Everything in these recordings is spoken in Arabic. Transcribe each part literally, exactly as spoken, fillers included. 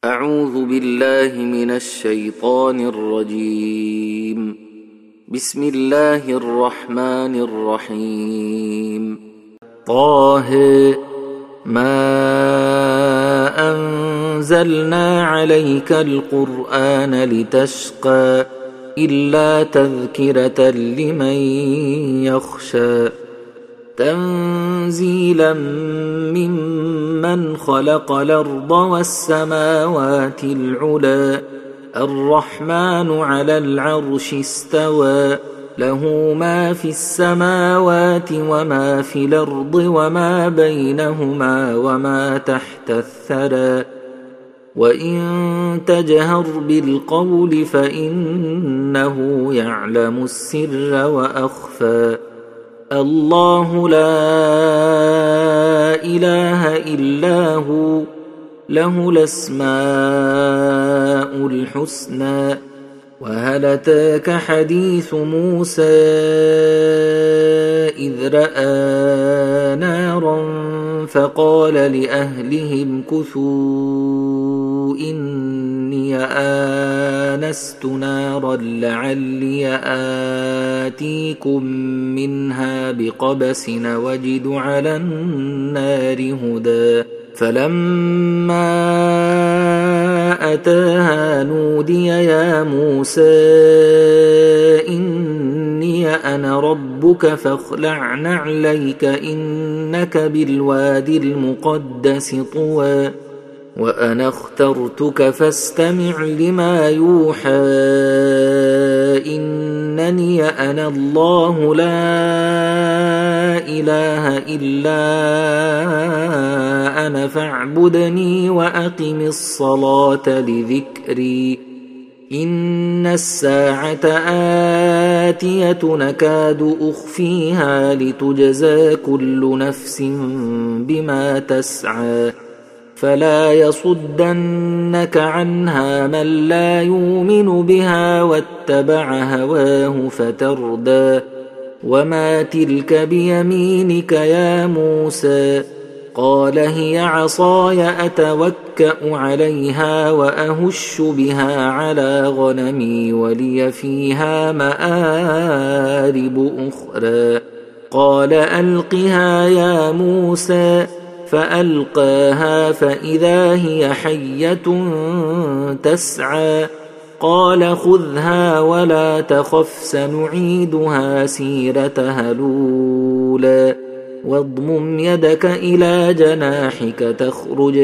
أعوذ بالله من الشيطان الرجيم. بسم الله الرحمن الرحيم. طه ما أنزلنا عليك القرآن لتشقى إلا تذكرة لمن يخشى تنزيلا ممن خلق الأرض والسماوات العلى الرحمن على العرش استوى له ما في السماوات وما في الأرض وما بينهما وما تحت الثرى وإن تجهر بالقول فإنه يعلم السر وأخفى الله لا إله إلا هو له الأسماء الحسنى. وهل أتاك حديث موسى إذ رأى نارا فقال لأهلهم كثوا إني آنست نارا لعلي آتيكم منها بقبس وجد على النار هدى فلما أتاها نودي يا موسى إني أنا ربك فاخلع نعليك إنك بالوادي المقدس طوى وأنا اخترتك فاستمع لما يوحى إنني أنا الله لا إله إلا أنا فاعبدني وأقم الصلاة لذكري إن الساعة آتية نكاد أخفيها لتجزى كل نفس بما تسعى فلا يصدنك عنها من لا يؤمن بها واتبع هواه فتردى وما تلك بيمينك يا موسى قال هي عصاي أتوكأ عليها وأهش بها على غنمي ولي فيها مآرب أخرى قال ألقها يا موسى فألقاها فإذا هي حية تسعى قال خذها ولا تخف سنعيدها سيرتها الأولى واضمم يدك إلى جناحك تخرج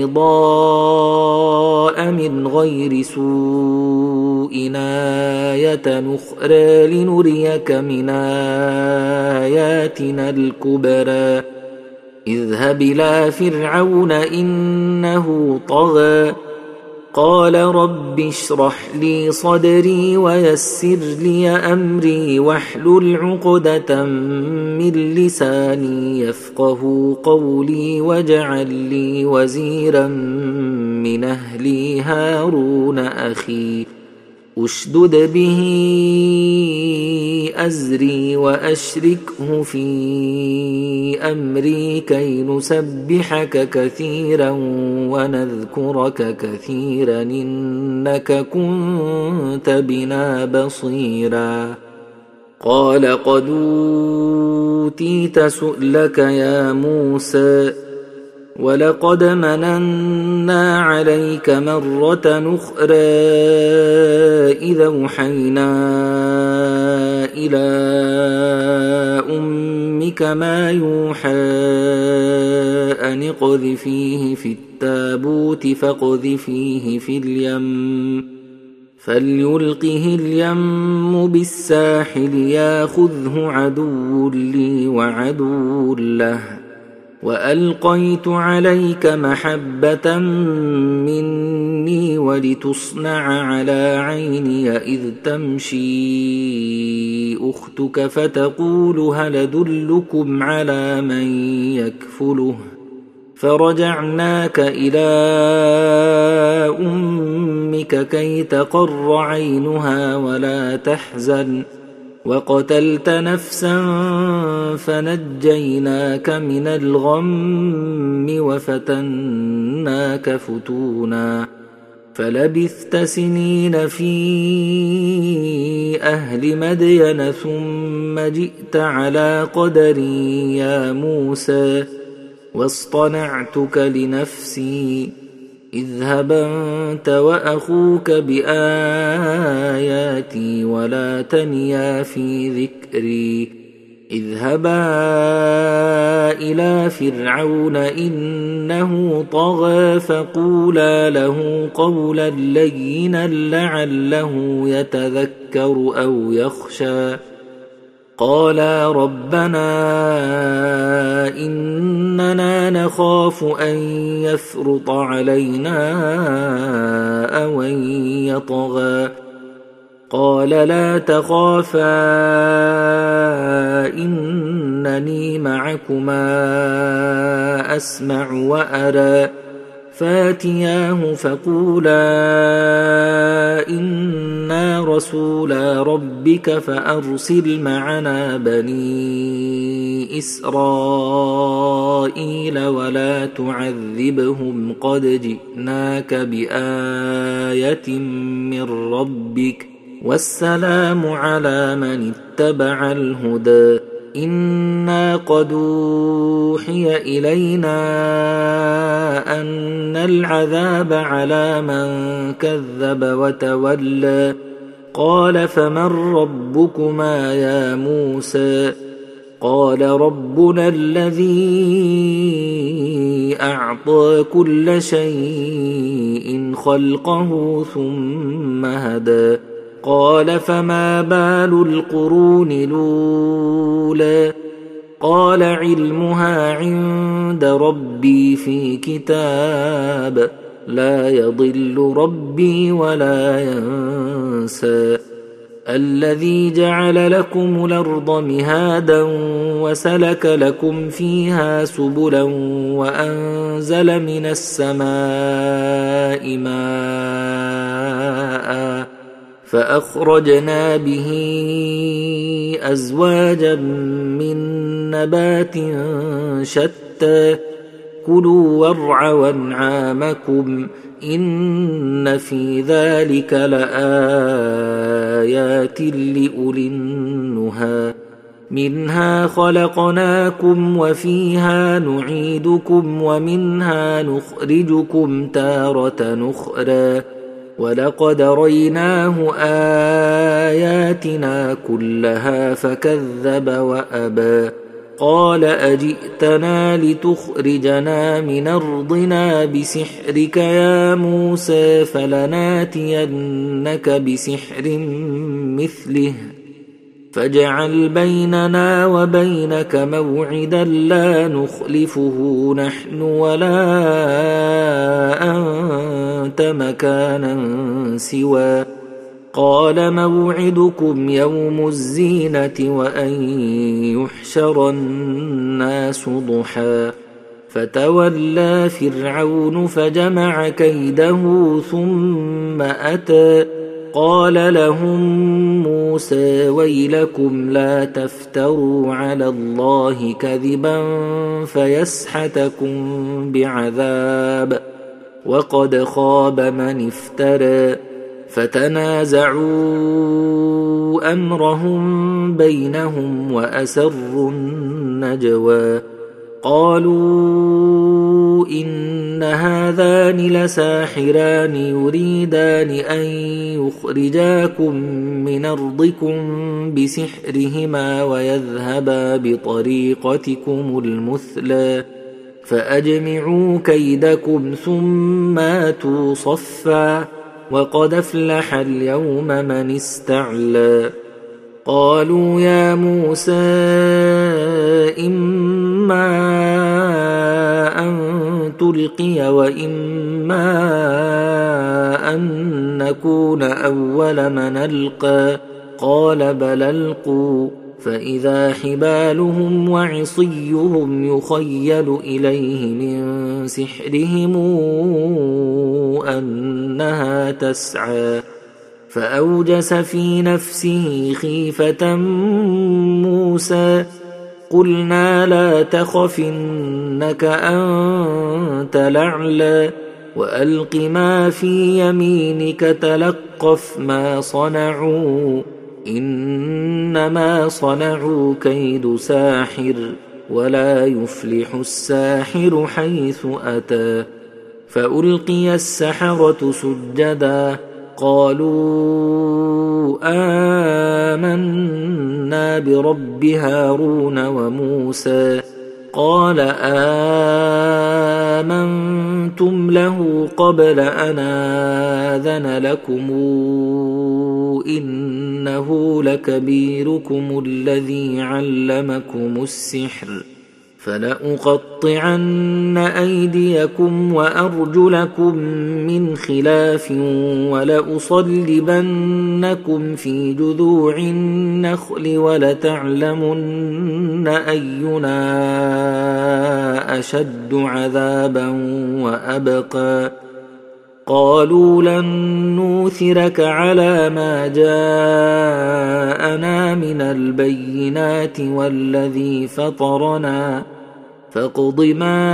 بيضاء من غير سوء آية أخرى لنريك من آياتنا الكبرى اذهب إلى فرعون إنه طغى قال رب اشرح لي صدري ويسر لي أمري واحلل عقدة من لساني يفقه قولي واجعل لي وزيرا من أهلي هارون أخي أشدد به أزري وأشركه في أمري كي نسبحك كثيرا ونذكرك كثيرا إنك كنت بنا بصيرا قال قد أوتيت سؤلك يا موسى ولقد مننا عليك مرة أخرى إذا أوحينا إلى أمك ما يوحى أن اقذفيه في التابوت فاقذفيه في اليم فليلقه اليم بالساحل ياخذه عدو لي وعدو له وألقيت عليك محبة مني ولتصنع على عيني إذ تمشي أختك فتقول هل أدلكم على من يكفله فرجعناك إلى أمك كي تقر عينها ولا تحزن وقتلت نفسا فنجيناك من الغم وفتناك فتونا فلبثت سنين في أهل مدين ثم جئت على قدري يا موسى واصطنعتك لنفسي اذهب أنت وأخوك بآياتي ولا تنيا في ذكري اذهبا إلى فرعون إنه طغى فقولا له قولا لينا لعله يتذكر أو يخشى قالا ربنا إننا نخاف أن يفرط علينا أو أن يطغى قال لا تخافا إنني معكما أسمع وأرى فاتياه فقولا إنا رسولا ربك فأرسل معنا بني إسرائيل ولا تعذبهم قد جئناك بآية من ربك والسلام على من اتبع الهدى إنا قد أوحي إلينا أن العذاب على من كذب وتولى قال فمن ربكما يا موسى قال ربنا الذي أعطى كل شيء خلقه ثم هدى قال فما بال القرون الأولى قال علمها عند ربي في كتاب لا يضل ربي ولا ينسى الذي جعل لكم الأرض مهادا وسلك لكم فيها سبلا وأنزل من السماء ماء فأخرجنا به أزواجا من نبات شتى كلوا وارعوا أنعامكم إن في ذلك لآيات لأولي النهى منها خلقناكم وفيها نعيدكم ومنها نخرجكم تارة أخرى ولقد ريناه آياتنا كلها فكذب وأبى قال أجئتنا لتخرجنا من أرضنا بسحرك يا موسى فلناتينك بسحر مثله فاجعل بيننا وبينك موعدا لا نخلفه نحن ولا أنت مكانا سوى قال موعدكم يوم الزينة وأن يحشر الناس ضحى فتولى فرعون فجمع كيده ثم أتى قال لهم موسى ويلكم لا تفتروا على الله كذبا فيسحتكم بعذاب وقد خاب من افترى فتنازعوا أمرهم بينهم وأسروا النجوى قالوا إن هذان لساحران يريدان أن يخرجاكم من أرضكم بسحرهما ويذهبا بطريقتكم المثلى فأجمعوا كيدكم ثم آتوا صفا وقد أفلح اليوم من استعلى قالوا يا موسى إما أن تلقي وإما أن نكون أول من ألقى قال بل ألقوا فإذا حبالهم وعصيهم يخيل إليه من سحرهم أنها تسعى فأوجس في نفسه خيفة موسى قلنا لا تخف إنك أنت الأعلى وألق ما في يمينك تلقف ما صنعوا إنما صنعوا كيد ساحر ولا يفلح الساحر حيث أتى. فألقي السحرة سجدا قالوا آمنا برب هارون وموسى. قال آمنتم له قبل أن آذن لكم إنه لكبيركم الذي علمكم السحر فلأقطعن أيديكم وأرجلكم من خلاف ولأصلبنكم في جذوع النخل ولتعلمن أينا أشد عذابا وأبقى. قالوا لن نوثرك على ما جاءنا من البينات والذي فطرنا فاقض ما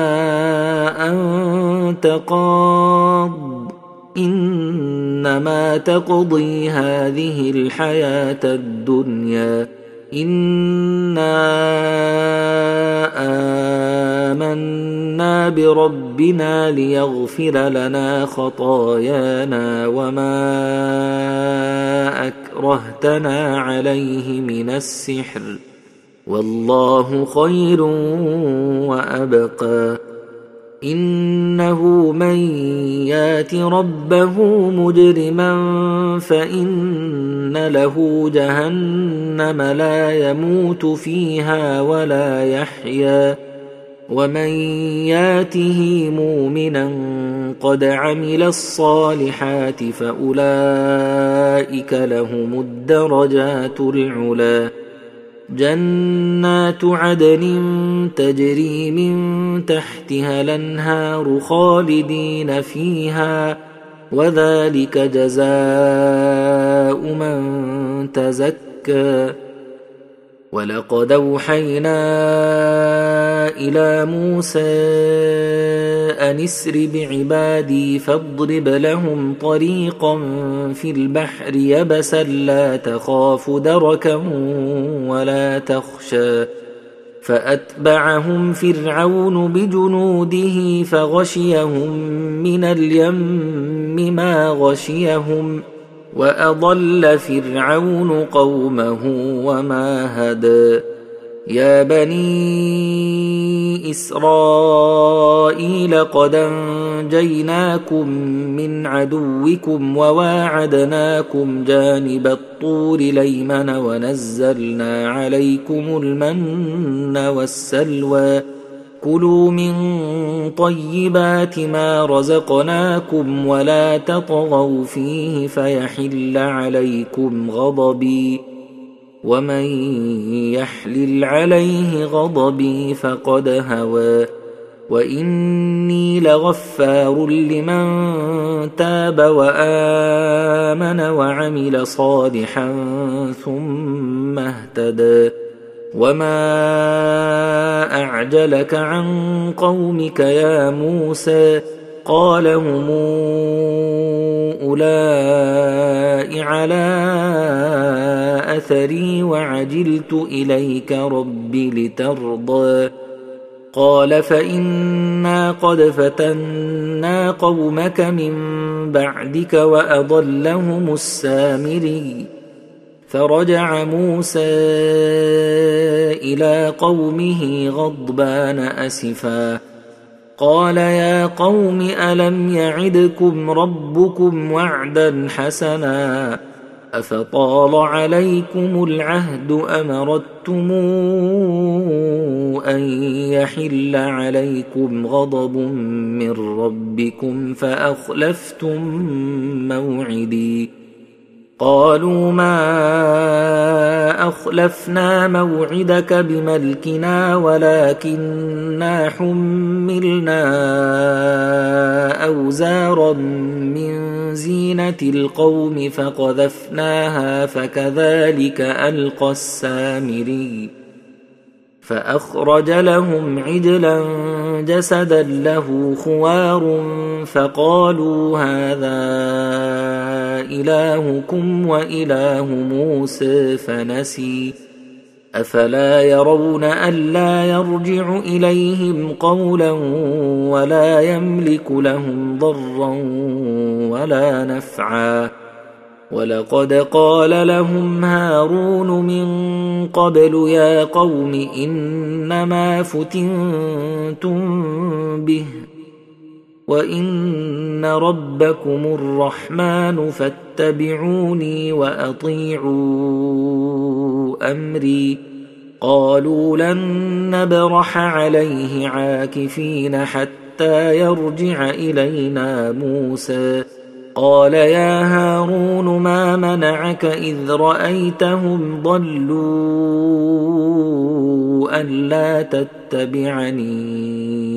أنت قاض إنما تقضي هذه الحياة الدنيا إنا آمنا بربنا ليغفر لنا خطايانا وما أكرهتنا عليه من السحر والله خير وأبقى. إنه من يات ربه مجرما فإن له جهنم لا يموت فيها ولا يحيا ومن ياته مؤمنا قد عمل الصالحات فأولئك لهم الدرجات العلى. جنات عدن تجري من تحتها الأنهار خالدين فيها وذلك جزاء من تزكى. ولقد أوحينا إلى موسى أن اسر بعبادي فاضرب لهم طريقا في البحر يبسا لا تخاف دركا ولا تخشى. فأتبعهم فرعون بجنوده فغشيهم من اليم ما غشيهم وأضل فرعون قومه وما هدى. يا بني إسرائيل قد أنجيناكم من عدوكم وواعدناكم جانب الطور الأيمن ونزلنا عليكم المن والسلوى كلوا من طيبات ما رزقناكم ولا تطغوا فيه فيحل عليكم غضبي ومن يحلل عليه غضبي فقد هوى. وإني لغفار لمن تاب وآمن وعمل صالحا ثم اهتدى. وما أعجلك عن قومك يا موسى قال هم أولئك على أثري وعجلت إليك رب لترضى. قال فإنا قد فتنا قومك من بعدك وأضلهم السامري. فرجع موسى إلى قومه غضبان أسفا قال يا قوم ألم يعدكم ربكم وعدا حسنا أفطال عليكم العهد أم أردتم أن يحل عليكم غضب من ربكم فأخلفتم موعدي. قالوا ما أخلفنا موعدك بملكنا ولكننا حملنا أوزارا من زينة القوم فقذفناها فكذلك ألقى السامري. فأخرج لهم عجلا جسدا له خوار فقالوا هذا إلهكم وإله موسى فنسي أفلا يرون ألا يرجع إليهم قولا ولا يملك لهم ضرا ولا نفعا ولقد قال لهم هارون من قبل يا قوم إنما فتنتم به وإن ربكم الرحمن فاتبعوني وأطيعوا أمري قالوا لن نبرح عليه عاكفين حتى يرجع إلينا موسى قال يا هارون ما منعك إذ رأيتهم ضلوا ألا تتبعني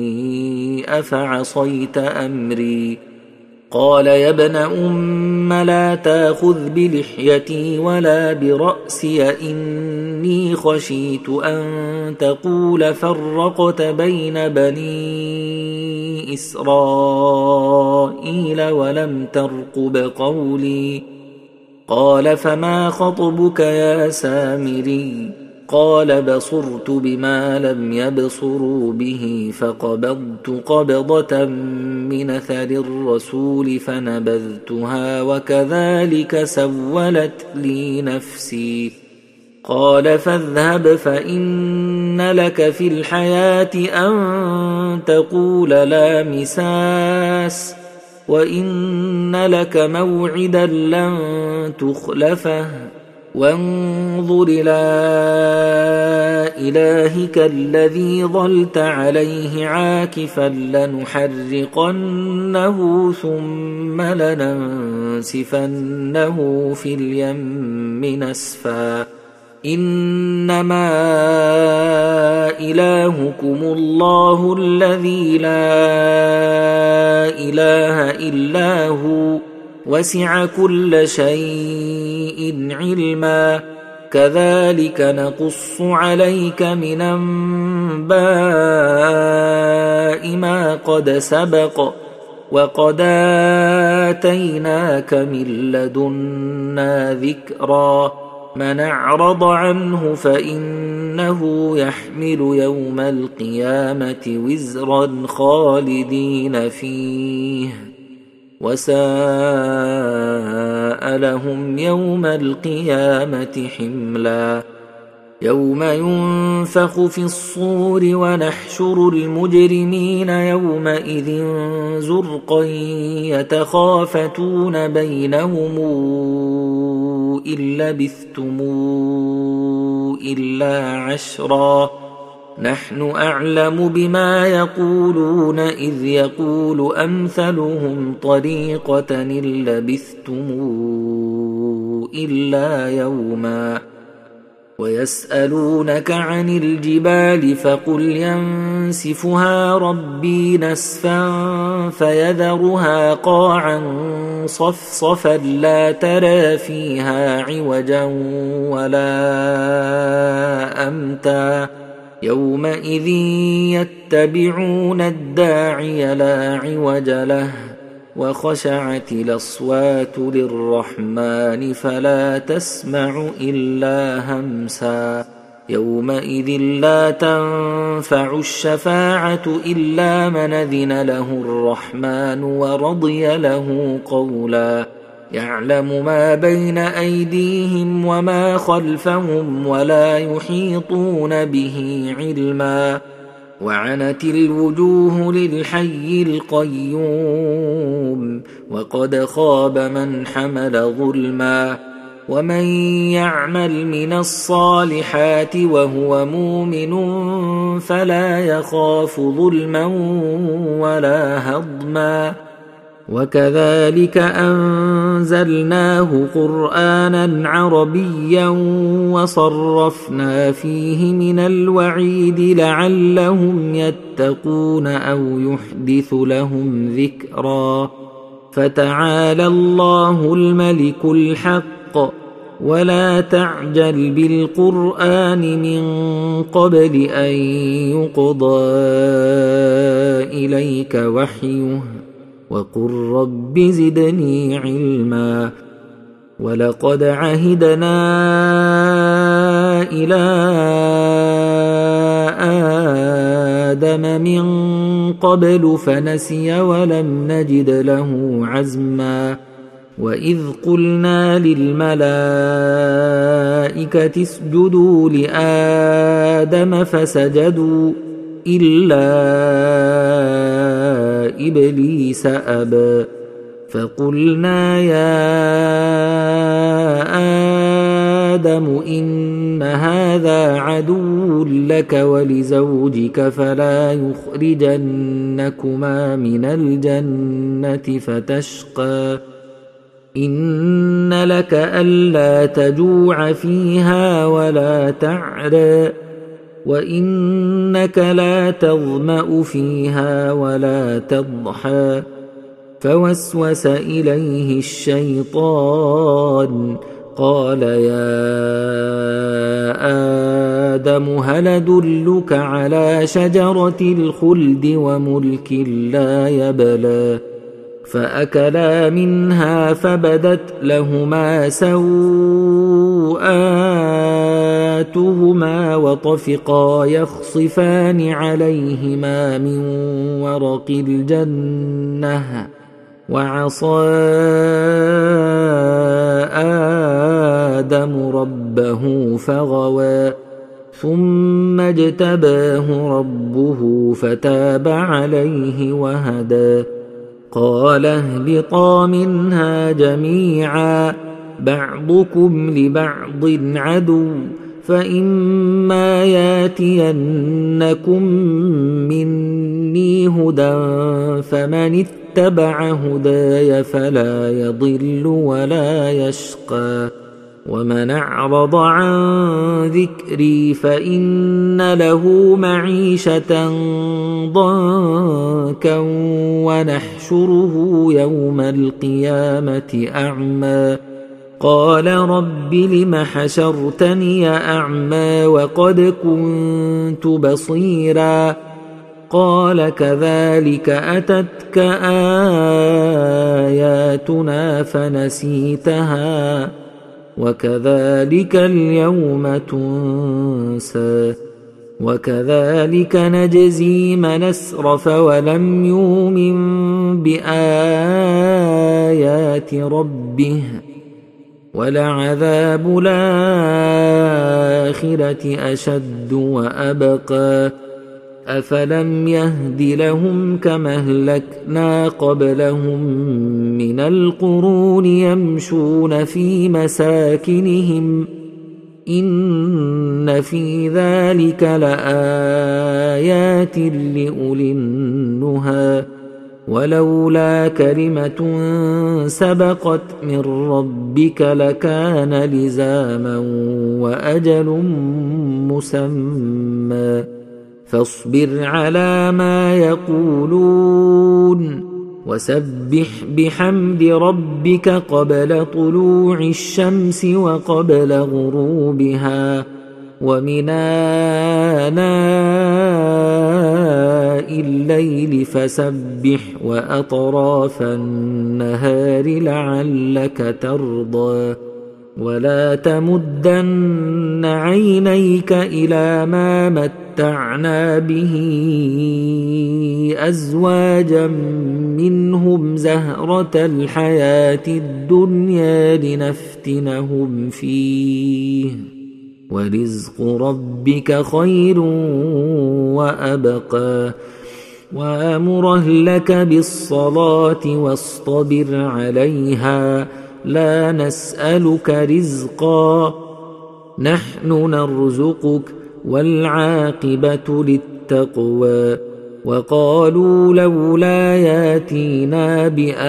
أفعصيت أمري قال يا ابن أم لا تأخذ بلحيتي ولا برأسي إني خشيت أن تقول فرقت بين بني إسرائيل ولم ترقب قولي قال فما خطبك يا سامري قال بصرت بما لم يبصروا به فقبضت قبضة من أثر الرسول فنبذتها وكذلك سولت لي نفسي قال فاذهب فإن لك في الحياة أن تقول لا مساس وإن لك موعدا لن تخلفه وانظر إلى إلهك الذي ظلت عليه عاكفا لنحرقنه ثم لننسفنه في اليم نسفا إنما إلهكم الله الذي لا إله إلا هو وسع كل شيء علما كذلك نقص عليك من أنباء ما قد سبق وقد آتيناك من لدنا ذكرا من أعرض عنه فإنه يحمل يوم القيامة وزرا خالدين فيه وساء لهم يوم القيامة حملا يوم ينفخ في الصور ونحشر المجرمين يومئذ زرقا يتخافتون بينهم إن لبثتم إلا عشرا نحن أعلم بما يقولون إذ يقول أمثلهم طريقة إن لبثتم إلا يوما ويسألونك عن الجبال فقل ينسفها ربي نسفا فيذرها قاعا صفصفا لا ترى فيها عوجا ولا أمتا يومئذ يتبعون الداعي لا عوج له وخشعت الأصوات للرحمن فلا تسمع إلا همسا يومئذ لا تنفع الشفاعة إلا من أذن له الرحمن ورضي له قولا يعلم ما بين أيديهم وما خلفهم ولا يحيطون به علما وعنت الوجوه للحي القيوم وقد خاب من حمل ظلما ومن يعمل من الصالحات وهو مؤمن فلا يخاف ظلما ولا هضما وكذلك أنزلناه قرآنا عربيا وصرفنا فيه من الوعيد لعلهم يتقون أو يحدث لهم ذكرا فتعالى الله الملك الحق ولا تعجل بالقرآن من قبل أن يقضى إليك وحيه وقل رب زدني علما ولقد عهدنا إلى آدم من قبل فنسي ولم نجد له عزما وإذ قلنا للملائكة اسجدوا لآدم فسجدوا إلا إبليس أبى فقلنا يا آدم إن هذا عدو لك ولزوجك فلا يخرجنكما من الجنة فتشقى إن لك ألا تجوع فيها ولا تعرى وإنك لا تظمأ فيها ولا تضحى فوسوس إليه الشيطان قال يا آدم هل أدلك على شجرة الخلد وملك لا يبلى فأكلا منها فبدت لهما سوآتهما وطفقا يخصفان عليهما من ورق الجنة وعصى آدم ربه فغوى ثم اجتباه ربه فتاب عليه وهدى قال اهبطا منها جميعا بعضكم لبعض عدو فإما ياتينكم مني هدى فمن اتبع هداي فلا يضل ولا يشقى ومن أعرض عن ذكري فإن له معيشة ضنكا ونحشره يوم القيامة أعمى قال رب لم حشرتني أعمى وقد كنت بصيرا قال كذلك أتتك آياتنا فنسيتها وكذلك اليوم تنسى وكذلك نجزي من أسرف ولم يؤمن بآيات ربه ولعذاب الآخرة أشد وأبقى أفلم يهد لهم كما أهلكنا قبلهم من القرون يمشون في مساكنهم إن في ذلك لآيات لأولي النهى ولولا كلمة سبقت من ربك لكان لزاما وأجل مسمى فاصبر على ما يقولون وسبح بحمد ربك قبل طلوع الشمس وقبل غروبها ومن آناء الليل فسبح وأطراف النهار لعلك ترضى ولا تمدن عينيك إلى ما متعنا به أزواجا منهم زهرة الحياة الدنيا لنفتنهم فيه ورزق ربك خير وأبقى وأمر أهلك بالصلاة واصطبر عليها لا نسألك رزقا نحن نرزقك والعاقبة للتقوى وقالوا لولا ياتينا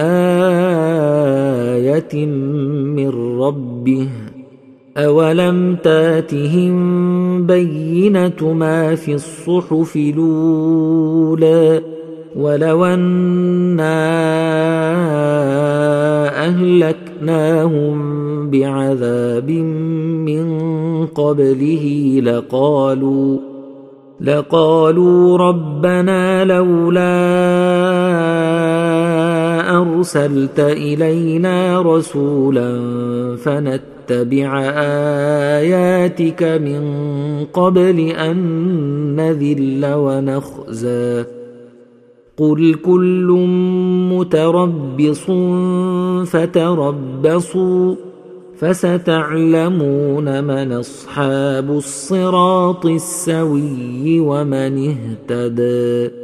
بآية من ربه أولم تاتهم بينة ما في الصحف الأولى ولو أنا أهلكناهم أهلكناهم بعذاب من قبله لقالوا لقالوا ربنا لولا أرسلت إلينا رسولا فنتبع آياتك من قبل أن نذل ونخزى قل كل متربص فتربصوا فستعلمون من أصحاب الصراط السوي ومن اهتدى.